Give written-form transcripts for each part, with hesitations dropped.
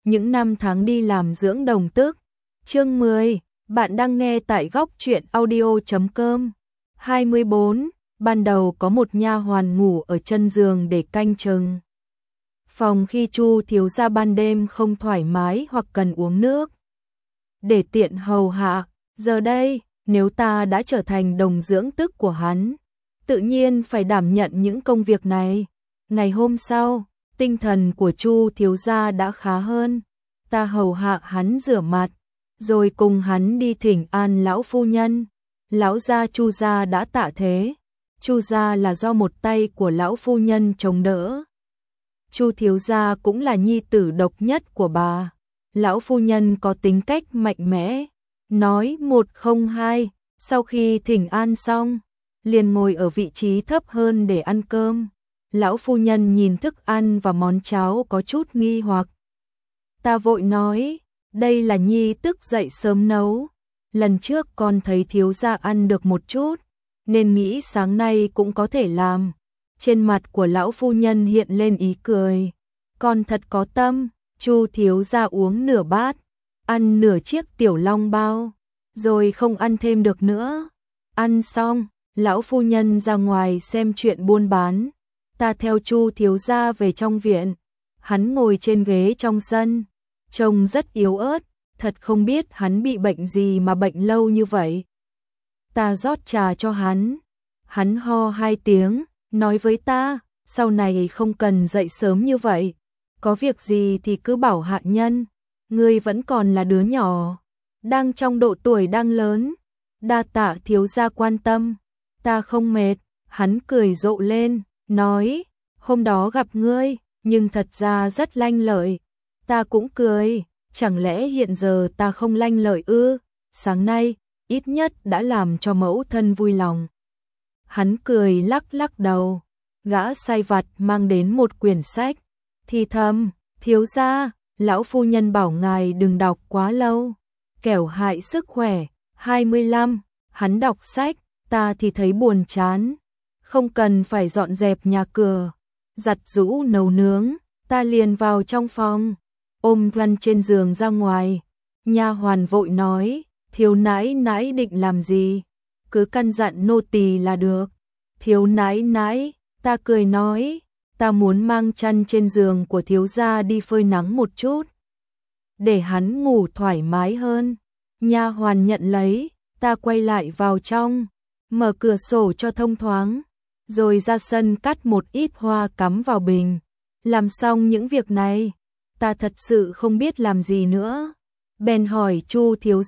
những năm tháng đi làm dưỡng đồng tức. Chương 10, bạn đang nghe tại góc truyện audio.com. 24, ban đầu có một nha hoàn ngủ ở chân giường để canh chừng phòng khi Chu thiếu gia ban đêm không thoải mái hoặc cần uống nước. Để tiện hầu hạ, giờ đây, nếu ta đã trở thành đồng dưỡng tức của hắn, tự nhiên phải đảm nhận những công việc này. Ngày hôm sau, tinh thần của Chu thiếu gia đã khá hơn. Ta hầu hạ hắn rửa mặt, rồi cùng hắn đi thỉnh an lão phu nhân. Lão gia Chu gia đã tạ thế. Chu gia là do một tay của lão phu nhân chống đỡ. Chu thiếu gia cũng là nhi tử độc nhất của bà. Lão phu nhân có tính cách mạnh mẽ, nói một không hai, sau khi thỉnh an xong, liền ngồi ở vị trí thấp hơn để ăn cơm. Lão phu nhân nhìn thức ăn và món cháo có chút nghi hoặc. Ta vội nói, đây là nhi tức dậy sớm nấu. Lần trước con thấy thiếu gia ăn được một chút, nên nghĩ sáng nay cũng có thể làm. Trên mặt của lão phu nhân hiện lên ý cười. Con thật có tâm. Chu thiếu gia uống nửa bát, ăn nửa chiếc tiểu long bao, rồi không ăn thêm được nữa. Ăn xong, lão phu nhân ra ngoài xem chuyện buôn bán. Ta theo Chu thiếu gia về trong viện. Hắn ngồi trên ghế trong sân, trông rất yếu ớt, thật không biết hắn bị bệnh gì mà bệnh lâu như vậy. Ta rót trà cho hắn. Hắn ho 2 tiếng, nói với ta, sau này không cần dậy sớm như vậy. Có việc gì thì cứ bảo hạ nhân, ngươi vẫn còn là đứa nhỏ, đang trong độ tuổi đang lớn. Đa tạ thiếu gia quan tâm, ta không mệt. Hắn cười rộ lên, nói, hôm đó gặp ngươi, nhưng thật ra rất lanh lợi. Ta cũng cười, chẳng lẽ hiện giờ ta không lanh lợi ư? Sáng nay, ít nhất đã làm cho mẫu thân vui lòng. Hắn cười lắc lắc đầu, gã sai vặt mang đến một quyển sách. Thì thầm, thiếu gia, lão phu nhân bảo ngài đừng đọc quá lâu, kẻo hại sức khỏe. 25, hắn đọc sách, ta thì thấy buồn chán. Không cần phải dọn dẹp nhà cửa, giặt giũ nấu nướng, ta liền vào trong phòng, ôm lăn trên giường ra ngoài. Nha hoàn vội nói, thiếu nãi nãi định làm gì? Cứ căn dặn nô tỳ là được. Thiếu nãi nãi, ta cười nói, ta muốn mang chăn trên giường của thiếu gia đi phơi nắng một chút, để hắn ngủ thoải mái hơn. Nha hoàn nhận lấy, ta quay lại vào trong, mở cửa sổ cho thông thoáng, rồi ra sân cắt một ít hoa cắm vào bình. Làm xong những việc này, ta thật sự không biết làm gì nữa. Bèn hỏi Chu thiếu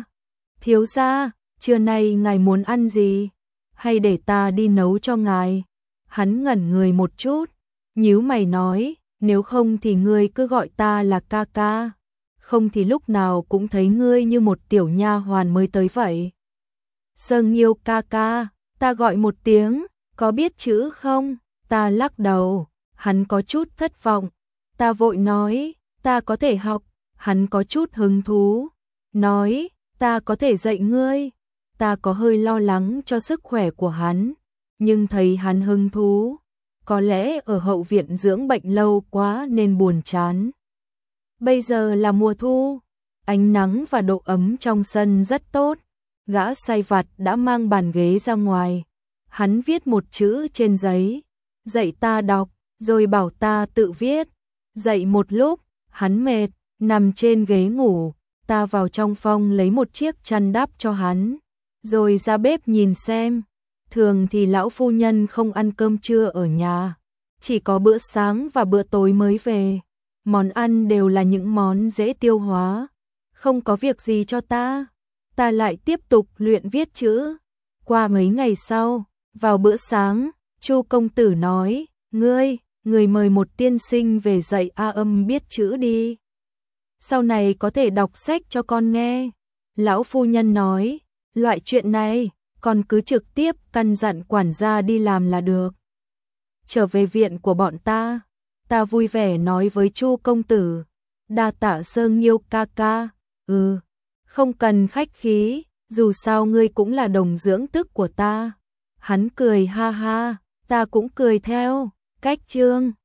gia, trưa nay ngài muốn ăn gì? Hay để ta đi nấu cho ngài? Hắn ngẩn người một chút, nhíu mày nói, nếu không thì ngươi cứ gọi ta là ca ca, không thì lúc nào cũng thấy ngươi như một tiểu nha hoàn mới tới vậy. Sơn Nghiêu ca ca, ta gọi một tiếng, có biết chữ không? Ta lắc đầu, hắn có chút thất vọng. Ta vội nói, ta có thể học. Hắn có chút hứng thú, nói, ta có thể dạy ngươi. Ta có hơi lo lắng cho sức khỏe của hắn, nhưng thấy hắn hứng thú. Có lẽ ở hậu viện dưỡng bệnh lâu quá nên buồn chán. Bây giờ là mùa thu, ánh nắng và độ ấm trong sân rất tốt. Gã sai vặt đã mang bàn ghế ra ngoài. Hắn viết một chữ trên giấy, dạy ta đọc, rồi bảo ta tự viết. Dạy một lúc, hắn mệt, nằm trên ghế ngủ. Ta vào trong phòng lấy một chiếc chăn đắp cho hắn, rồi ra bếp nhìn xem. Thường thì lão phu nhân không ăn cơm trưa ở nhà, chỉ có bữa sáng và bữa tối mới về. Món ăn đều là những món dễ tiêu hóa. Không có việc gì cho ta, ta lại tiếp tục luyện viết chữ. Qua mấy ngày sau, vào bữa sáng, Chu công tử nói, người mời một tiên sinh về dạy A Âm biết chữ đi. Sau này có thể đọc sách cho con nghe. Lão phu nhân nói, loại chuyện này, con cứ trực tiếp căn dặn quản gia đi làm là được. Trở về viện của bọn ta vui vẻ nói với Chu công tử, đa tạ Sơn Nghiêu ca ca. Không cần khách khí, dù sao ngươi cũng là đồng dưỡng tức của ta. Hắn cười ha ha, ta cũng cười theo. Cách chương